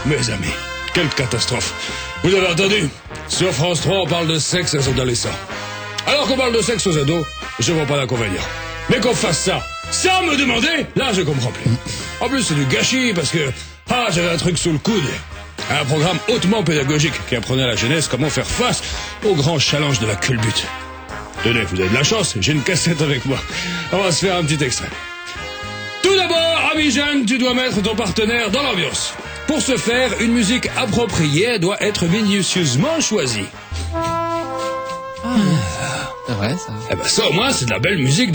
mes amis, quelle catastrophe. Vous avez entendu? Sur France 3, on parle de sexe aux adolescents. Alors qu'on parle de sexe aux ados, je vois pas d'inconvénient. Mais qu'on fasse ça sans me demander, là je comprends plus. En plus c'est du gâchis parce que, j'avais un truc sous le coude. Un programme hautement pédagogique qui apprenait à la jeunesse comment faire face aux grands challenges de la culbute. Tenez, vous avez de la chance, j'ai une cassette avec moi. On va se faire un petit extrait. Tout d'abord, ami Jeanne, tu dois mettre ton partenaire dans l'ambiance. Pour ce faire, une musique appropriée doit être minutieusement choisie. C'est vrai, ça. Eh ben ça au moins c'est de la belle musique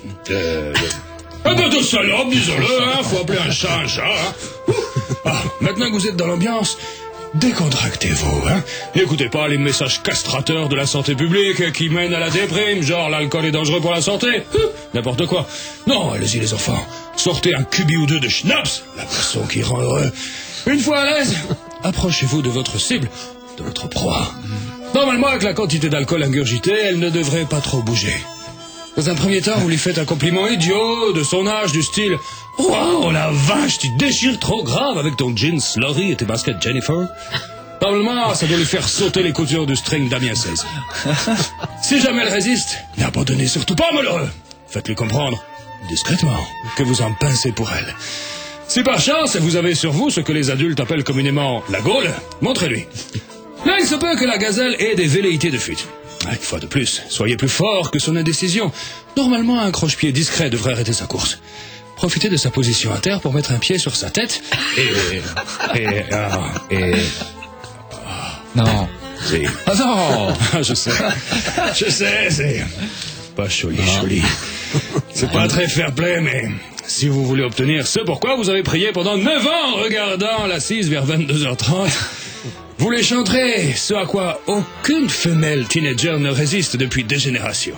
un peu de salope, disons-le, faut appeler un chat, hein. Maintenant que vous êtes dans l'ambiance, décontractez-vous, hein. N'écoutez pas les messages castrateurs de la santé publique qui mènent à la déprime, genre l'alcool est dangereux pour la santé, n'importe quoi. Non, allez-y les enfants, sortez un cubi ou deux de schnapps, la boisson qui rend heureux. Une fois à l'aise, approchez-vous de votre cible, de votre proie. Normalement, avec la quantité d'alcool ingurgité, elle ne devrait pas trop bouger. Dans un premier temps, vous lui faites un compliment idiot, de son âge, du style « Wow, la vache, tu déchires trop grave avec ton jean Slurry et tes baskets Jennifer ». Normalement, ça doit lui faire sauter les coutures du string Damien 16. Si jamais elle résiste, n'abandonnez surtout pas, malheureux. Faites-lui comprendre, discrètement, que vous en pincez pour elle. Si par chance, vous avez sur vous ce que les adultes appellent communément la gaule, montrez-lui. Là, il se peut que la gazelle ait des velléités de fuite. Une fois de plus, soyez plus fort que son indécision. Normalement, un croche-pied discret devrait arrêter sa course. Profitez de sa position à terre pour mettre un pied sur sa tête Non. Si. Ah non. Je sais, c'est pas joli. C'est pas très fair-play, mais si vous voulez obtenir ce pourquoi vous avez prié pendant 9 ans en regardant la 6 vers 22h30... Vous les chanterez, ce à quoi aucune femelle teenager ne résiste depuis des générations.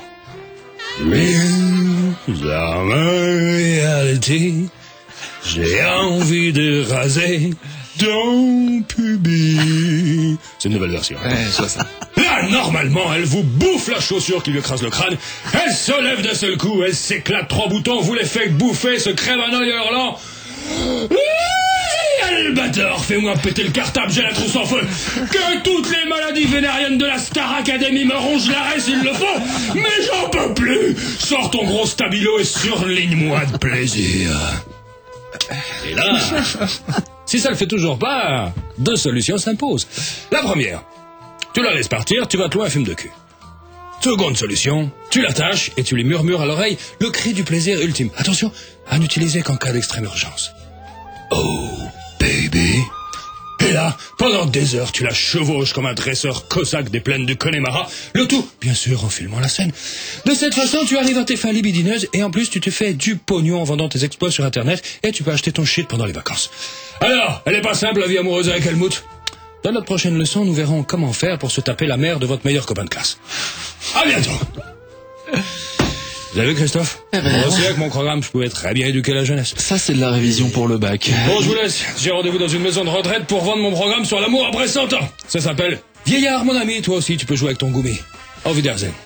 Dreams are my reality. J'ai envie de raser ton pubis. C'est une nouvelle version. Ouais, je vois ça. Là, normalement, elle vous bouffe la chaussure qui lui écrase le crâne. Elle se lève d'un seul coup, elle s'éclate 3 boutons, vous les faites bouffer, se crève un œil hurlant. Le bâtard, fais-moi péter le cartable, j'ai la trousse en feu. Que toutes les maladies vénériennes de la Star Academy me rongent l'arrêt s'il le faut. Mais j'en peux plus. Sors ton gros stabilo et surligne-moi de plaisir. Et là, si ça le fait toujours pas, 2 solutions s'imposent. La première, tu la laisses partir, tu vas te louer un film de cul. Seconde solution, tu l'attaches et tu lui murmures à l'oreille le cri du plaisir ultime. Attention, à n'utiliser qu'en cas d'extrême urgence. Oh, baby. Et là, pendant des heures, tu la chevauches comme un dresseur cosaque des plaines du Connemara, le tout, bien sûr, en filmant la scène. De cette façon, tu arrives à tes fins libidineuses et en plus, tu te fais du pognon en vendant tes exploits sur Internet et tu peux acheter ton shit pendant les vacances. Alors, elle est pas simple, la vie amoureuse avec Helmut? Dans notre prochaine leçon, nous verrons comment faire pour se taper la mère de votre meilleur copain de classe. À bientôt. Vous avez vu, Christophe? Moi aussi, avec mon programme, je pouvais très bien éduquer la jeunesse. Ça, c'est de la révision pour le bac. Bon, je vous laisse. J'ai rendez-vous dans une maison de retraite pour vendre mon programme sur l'amour après 100 ans. Ça s'appelle Vieillard, mon ami. Toi aussi, tu peux jouer avec ton goumi. Auf Wiedersehen.